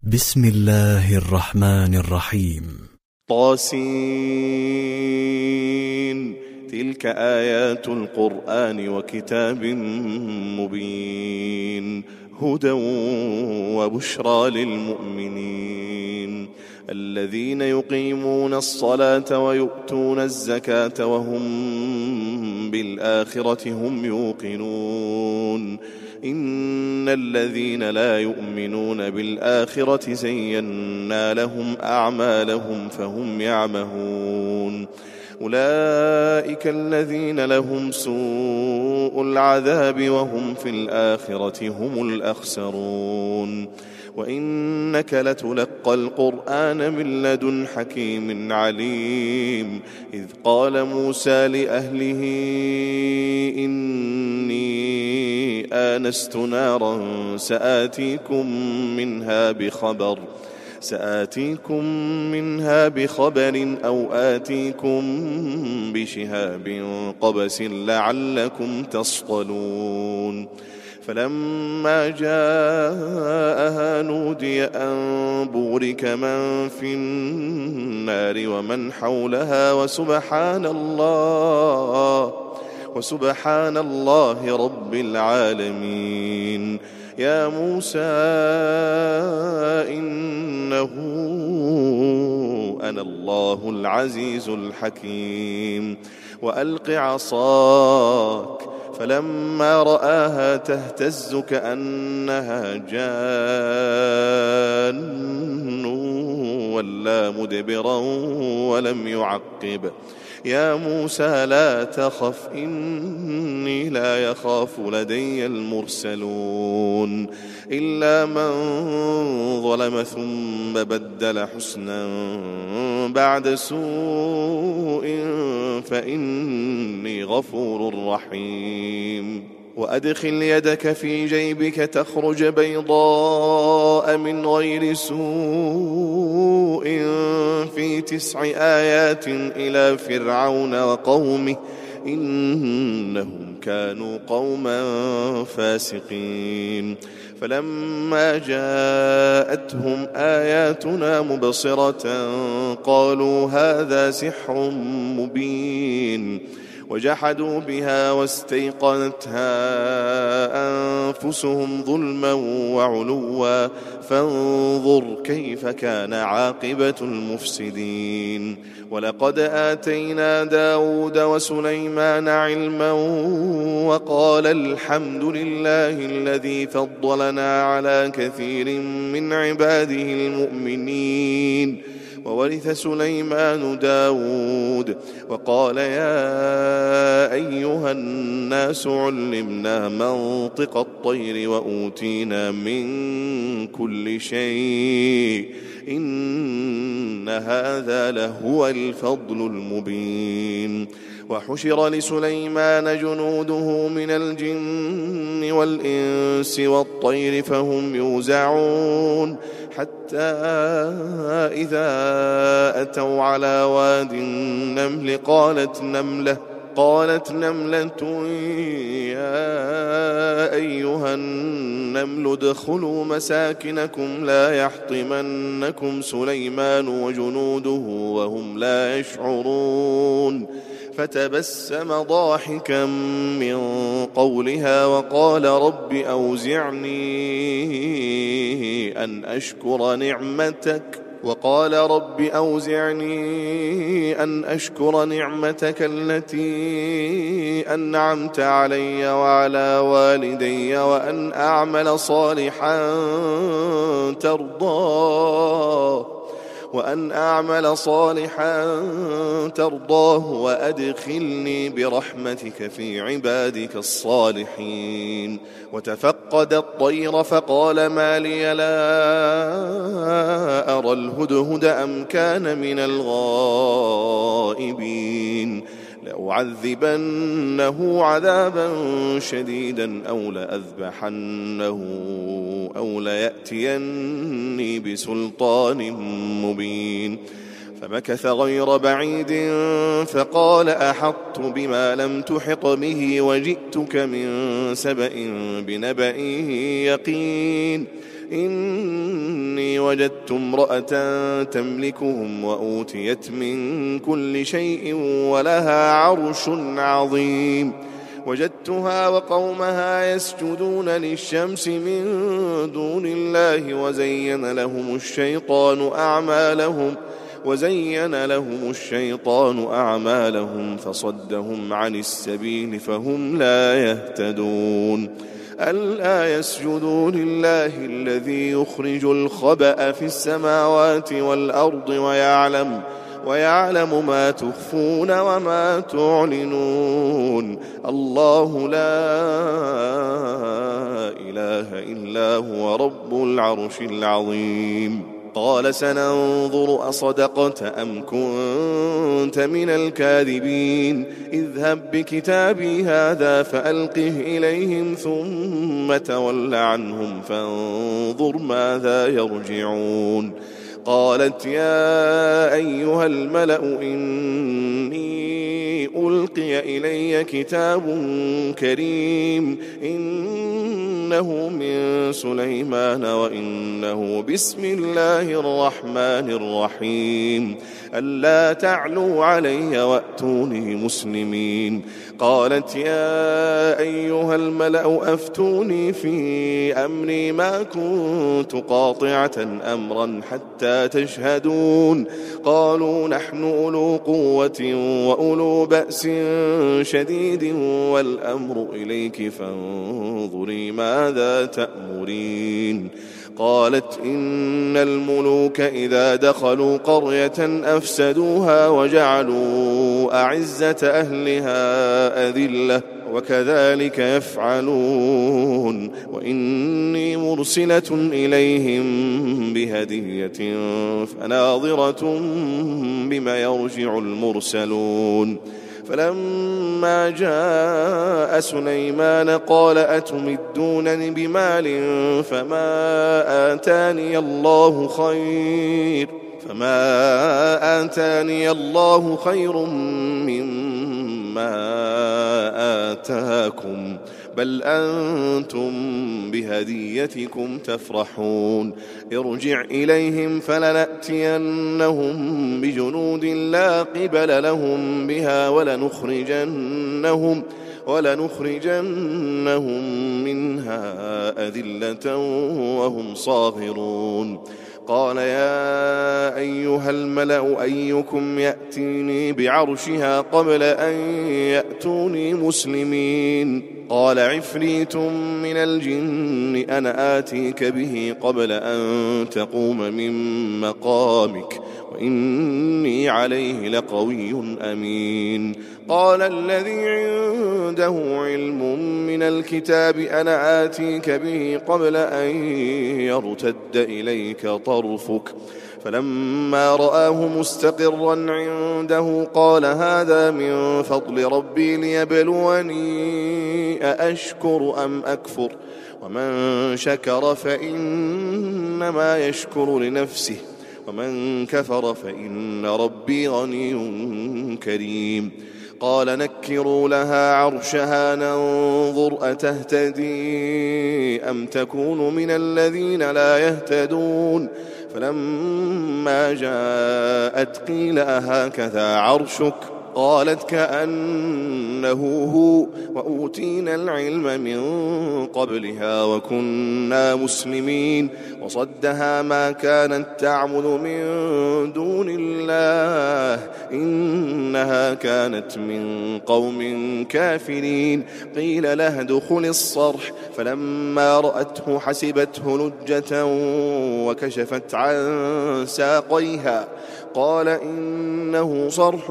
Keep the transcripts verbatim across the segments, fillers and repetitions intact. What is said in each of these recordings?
بسم الله الرحمن الرحيم. طاسين. تلك آيات القرآن وكتاب مبين، هدى وبشرى للمؤمنين الذين يقيمون الصلاة ويؤتون الزكاة وهم بالآخرة هم يوقنون. إن الذين لا يؤمنون بالآخرة زينا لهم أعمالهم فهم يعمهون. أولئك الذين لهم سوء العذاب وهم في الآخرة هم الأخسرون. وإنك لتلقى القرآن من لدن حكيم عليم. إذ قال موسى لأهله إني آنست نارا سآتيكم منها بخبر سآتيكم منها بخبر أو آتيكم بشهاب قبس لعلكم تصطلون. فلما جاءها نودي أن بورك من في النار ومن حولها وسبحان الله وسبحان الله رب العالمين. يا موسى إنه أنا الله العزيز الحكيم. وألق عصاك فلما رآها تهتز كأنها جان ولا مدبرا ولم يعقب. يا موسى لا تخف إني لا يخاف لدي المرسلون. إلا من ظلم ثم بدل حسنا بعد سوء فإني غفور رحيم. وأدخل يدك في جيبك تخرج بيضاء من غير سوء في تسع آيات إلى فرعون وقومه إنهم كانوا قوما فاسقين. فلما جاءتهم آياتنا مبصرة قالوا هذا سحر مبين. وجحدوا بها واستيقنتها أنفسهم ظلما وعلوا فانظر كيف كان عاقبة المفسدين. ولقد آتينا داود وسليمان علما وقال الحمد لله الذي فضلنا على كثير من عباده المؤمنين. وورث سليمان داود وقال يا أيها الناس علمنا منطق الطير وأوتينا من كل شيء إن هذا لهو الفضل المبين. وحشر لسليمان جنوده من الجن والإنس والطير فهم يوزعون حتى إذا أتوا على واد النمل قالت نملة قالت نملة يا أيها النمل ادخلوا مساكنكم لا يحطمنكم سليمان وجنوده وهم لا يشعرون. فتبسم ضاحكا من قولها وقال رب أوزعني أن أشكر نعمتك وقال رب أوزعني أن أشكر نعمتك التي أنعمت علي وعلى والدي وأن أعمل صالحا ترضاه وأن أعمل صالحا ترضاه وأدخلني برحمتك في عبادك الصالحين. وتفقد الطير فقال ما لي لا أرى الهدهد أم كان من الغائبين. لأعذبنه عذابا شديدا أو لأذبحنه أو ليأتيني بسلطان مبين. فمكث غير بعيد فقال أحطت بما لم تحط به وجئتك من سبأ بنبأ يقين. إني وجدت امرأة تملكهم وأوتيت من كل شيء ولها عرش عظيم وجدتها وقومها يسجدون للشمس من دون الله وزين لهم الشيطان أعمالهم وزين لهم الشيطان أعمالهم فصدهم عن السبيل فهم لا يهتدون ألا يسجدوا لله الذي يخرج الخبأ في السماوات والأرض ويعلم ويعلم ما تخفون وما تعلنون الله لا إله إلا هو رب العرش العظيم قال سننظر أصدقت أم كنت من الكاذبين اذهب بكتابي هذا فألقه إليهم ثم تول عنهم فانظر ماذا يرجعون قالت يا أيها الملأ إني ألقي إلي كتاب كريم إنه من سليمان وإنه بسم الله الرحمن الرحيم ألا تعلوا علي وأتوني مسلمين قالت يا أيها الملأ أفتوني في أمري ما كنت قاطعة أمرا حتى تشهدون قالوا نحن أولو قوة وأولو بأس شديد والأمر إليك فانظري ماذا تأمرين قالت إن الملوك إذا دخلوا قرية أفسدوها وجعلوا أعزة أهلها أذلة وكذلك يفعلون وإني مرسلة إليهم بهدية فناظرة بما يرجع المرسلون فلما جاء سليمان قال أتمدونني بمال فما آتاني الله خير فما آتاني الله خير مما آتاكم بل أنتم بهديتكم تفرحون ارجع إليهم فلنأتينهم بجنود لا قبل لهم بها ولنخرجنهم ولنخرجنهم منها أذلة وهم صاغرون قال يا أيها الملأ أيكم يأتيني بعرشها قبل أن يأتوني مسلمين قال عفريت من الجن أنا آتيك به قبل أن تقوم من مقامك وإني عليه لقوي أمين قال الذي عنده علم من الكتاب أنا آتيك به قبل أن يرتد إليك طرفك فلما رآه مستقرا عنده قال هذا من فضل ربي ليبلوني أأشكر أم أكفر ومن شكر فإنما يشكر لنفسه ومن كفر فإن ربي غني كريم قال نكروا لها عرشها ننظر أتهتدي أم تكون من الذين لا يهتدون فلما جاءت قيل أهكذا عرشك قالت كأنه هو وأوتينا العلم من قبلها وكنا مسلمين وصدها ما كانت تعبد من دون الله إنها كانت من قوم كافرين قيل لها ادخل الصرح فلما رأته حسبته لجة وكشفت عن ساقيها قال إنه صرح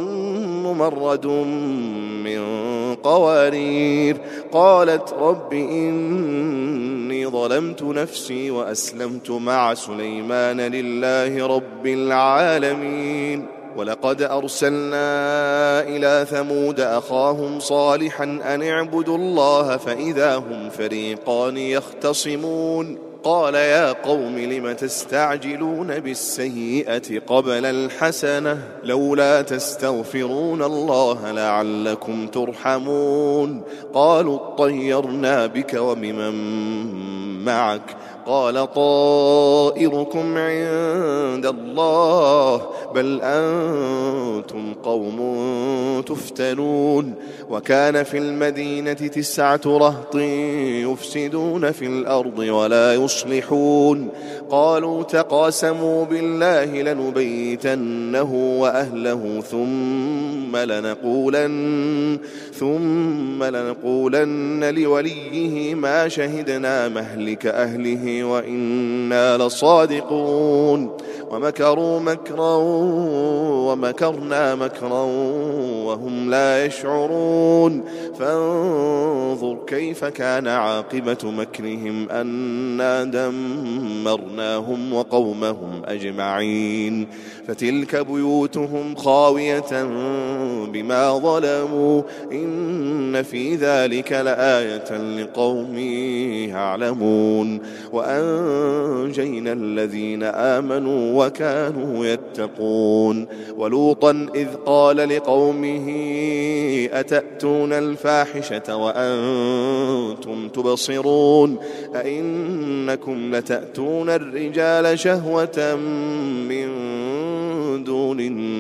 ممرد من قوارير قالت رب إني ظلمت نفسي وأسلمت مع سليمان لله رب العالمين ولقد أرسلنا إلى ثمود أخاهم صالحا أن اعبدوا الله فإذا هم فريقان يختصمون قال يا قوم لم تستعجلون بالسيئة قبل الحسنة لولا تستغفرون الله لعلكم ترحمون قالوا اطيرنا بك وبمن معك قال طائركم عند الله بل أنتم قوم تفتنون وكان في المدينة تسعة رهط يفسدون في الأرض ولا يصلحون قالوا تقاسموا بالله لنبيتنه وأهله ثم لنقولن ثم لنقولن لوليه ما شهدنا مهلك أهله وإنا لصادقون ومكروا مكرا ومكرنا مكرا وهم لا يشعرون فانظر كيف كان عاقبة مكرهم أنا دمرناهم وقومهم أجمعين فتلك بيوتهم خاوية بما ظلموا إن في ذلك لآية لقوم يعلمون وأنجينا الذين آمنوا وكانوا يتقون ولوطا إذ قال لقومه أتأتون الفاحشة وأنتم تبصرون أئنكم لتأتون الرجال شهوة من دون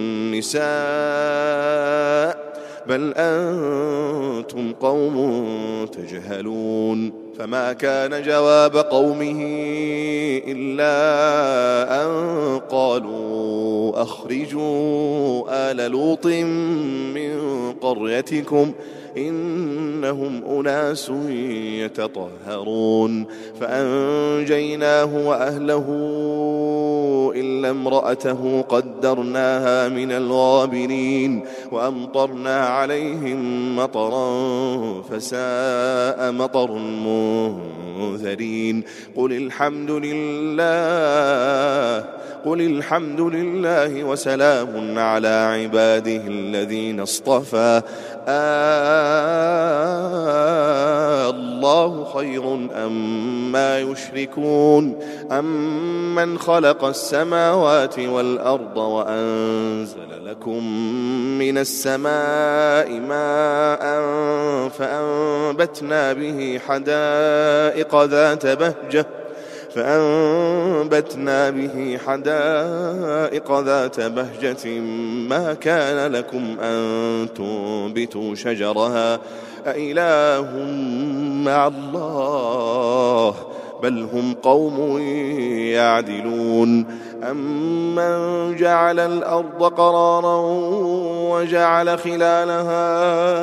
النساء بل أنتم قوم تجهلون فما كان جواب قومه إلا أن قالوا أخرجوا آل لوط من قريتكم إنهم أناس يتطهرون فأنجيناه وأهله إلا امرأته قدرناها من الغابرين وأمطرنا عليهم مطرا فساء مطر المنذرين قل الحمد لله قل الحمد لله وسلام على عباده الذين اصطفى آه الله خير أما يشركون أمن خلق السماوات والأرض وأنزل لكم من السماء ماء فأنبتنا به حدائق ذات بهجة فأنبتنا به حدائق ذات بهجة ما كان لكم أن تنبتوا شجرها أإله مع الله بل هم قوم يعدلون أمن جعل الأرض قرارا وجعل خلالها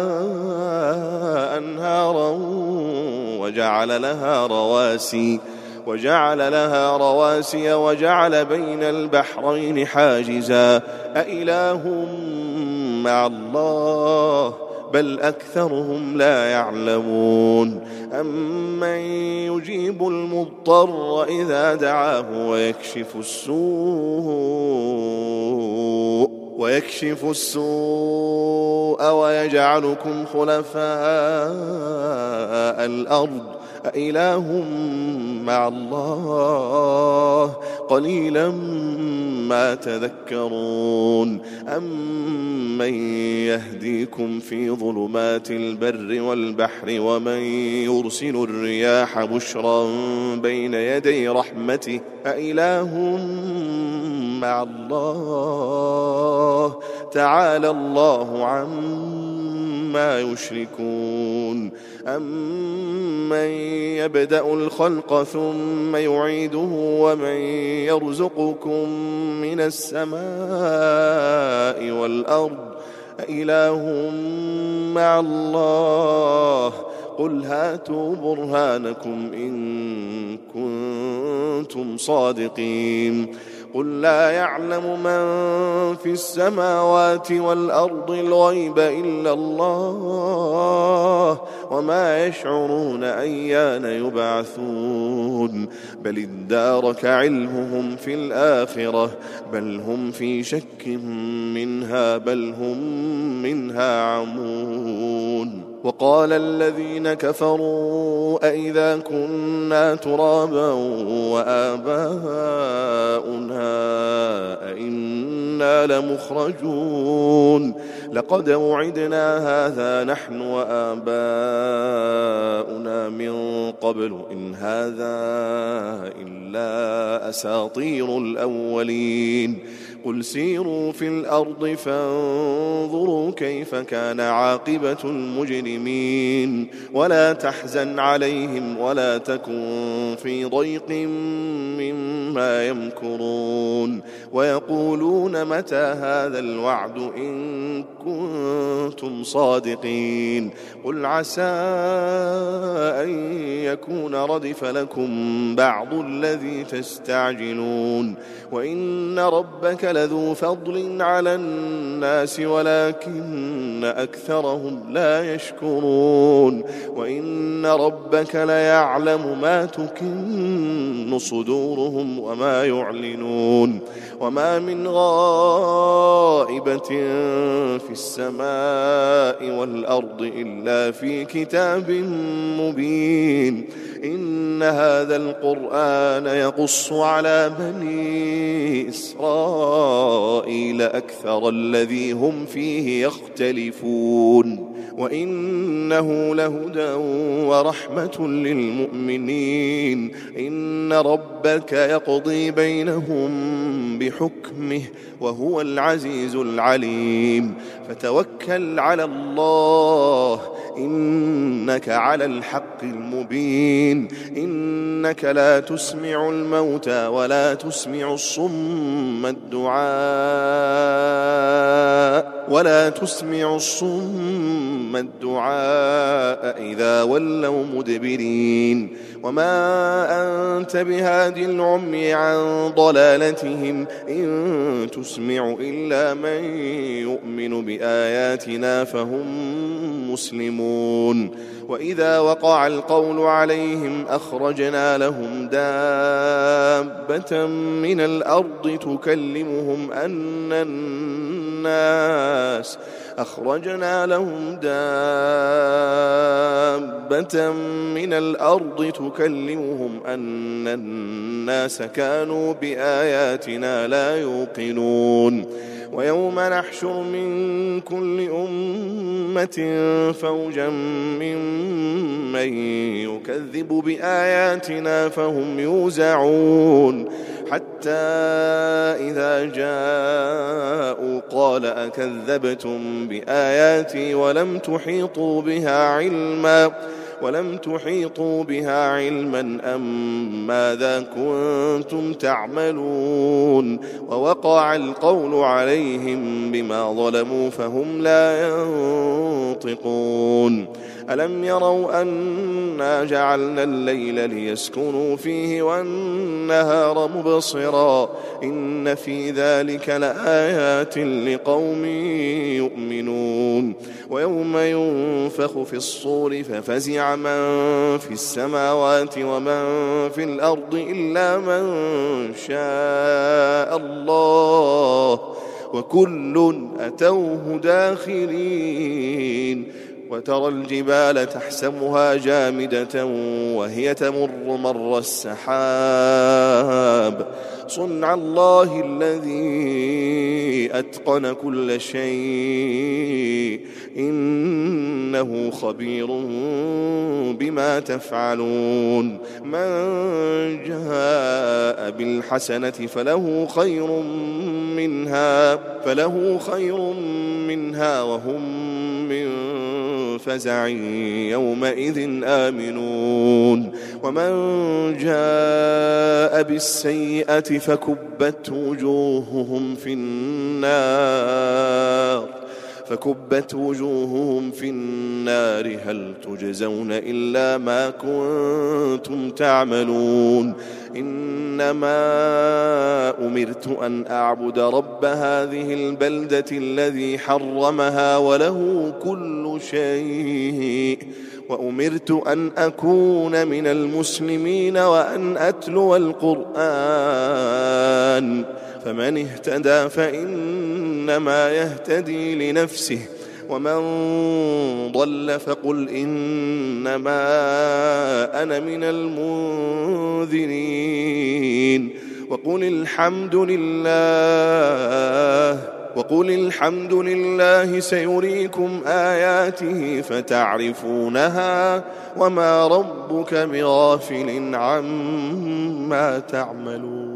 أنهارا وجعل لها رواسي وجعل لها رواسي وجعل بين البحرين حاجزا أإله مع الله بل أكثرهم لا يعلمون أمن يجيب المضطر إذا دعاه ويكشف السوء ويكشف السوء ويجعلكم خلفاء الأرض أإله مع الله قليلا ما تذكرون أمن يهديكم في ظلمات البر والبحر ومن يرسل الرياح بشرا بين يدي رحمته أإله مع الله تعالى الله عما يشركون أمن يبدأ الخلق ثم يعيده ومن يرزقكم من السماء والأرض أإله مع الله قل هاتوا برهانكم إن كنتم صادقين قل لا يعلم من في السماوات والأرض الغيب إلا الله وما يشعرون أيان يبعثون بل ادارك علمهم في الآخرة بل هم في شك منها بل هم منها عمون وقال الذين كفروا أئذا كنا ترابا وآباؤنا أئنا إنا لمخرجون لقد وعدنا هذا نحن وآباؤنا من قبل إن هذا إلا أساطير الأولين قل سيروا في الأرض فانظروا كيف كان عاقبة المجرمين ولا تحزن عليهم ولا تكن في ضيق مما يمكرون ويقولون متى هذا الوعد إن كنتم صادقين قل عسى أن يكون ردف لكم بعض الذي تستعجلون وإن ربك لذو فضل على الناس ولكن أكثرهم لا يشكرون وإن ربك ليعلم ما تكن صدورهم وما يعلنون وما من غائبة في السماء والأرض إلا في كتاب مبين إن هذا القرآن يقص على بني إسرائيل أكثر الذي هم فيه يختلفون وإنه لهدى ورحمة للمؤمنين إن ربك يقضي بينهم بحكمه وهو العزيز العليم فتوكل على الله إنك على الحق المبين إنك لا تسمع الموتى ولا تسمع الصم الدعاء ولا تسمع الصم الدعاء إذا ولوا مدبرين وما أنت بهاد العمي عن ضلالتهم إن تسمع إلا من يؤمن بآياتنا فهم مسلمون وإذا وقع القول عليهم أخرجنا لهم دابة من الأرض تكلمهم أن الناس أخرجنا لهم دابة من الأرض تكلمهم أن الناس كانوا بآياتنا لا يوقنون ويوم نحشر من كل أمة فوجا ممن يكذب بآياتنا فهم يوزعون حتى إذا جاءوا قال أكذبتم بآياتي ولم تحيطوا بها علما ولم تحيطوا بها علما أم ماذا كنتم تعملون ووقع القول عليهم بما ظلموا فهم لا ينطقون ألم يروا أنا جعلنا الليل ليسكنوا فيه والنهار مبصرا إن في ذلك لآيات لقوم يؤمنون ويوم ينفخ في الصور ففزع من في السماوات ومن في الأرض إلا من شاء الله وكل أتوه داخرين وترى الجبال تحسبها جامدة وهي تمر مر السحاب صنع الله الذي أتقن كل شيء إنه خبير بما تفعلون من جاء بالحسنة فله خير منها فله خير منها وهم من فزع يومئذ آمنون ومن جاء بالسيئة فكبت وجوههم في النار فكبت وجوههم في النار هل تجزون إلا ما كنتم تعملون إنما أمرت أن أعبد رب هذه البلدة الذي حرمها وله كل شيء وأمرت أن أكون من المسلمين وأن أتلو القرآن فمن اهتدى فإنما يهتدي لنفسه ومن ضل فقل إنما أنا من المنذرين وقل الحمد لله وقل الحمد لله سيريكم آياته فتعرفونها وما ربك بغافل عما تعملون.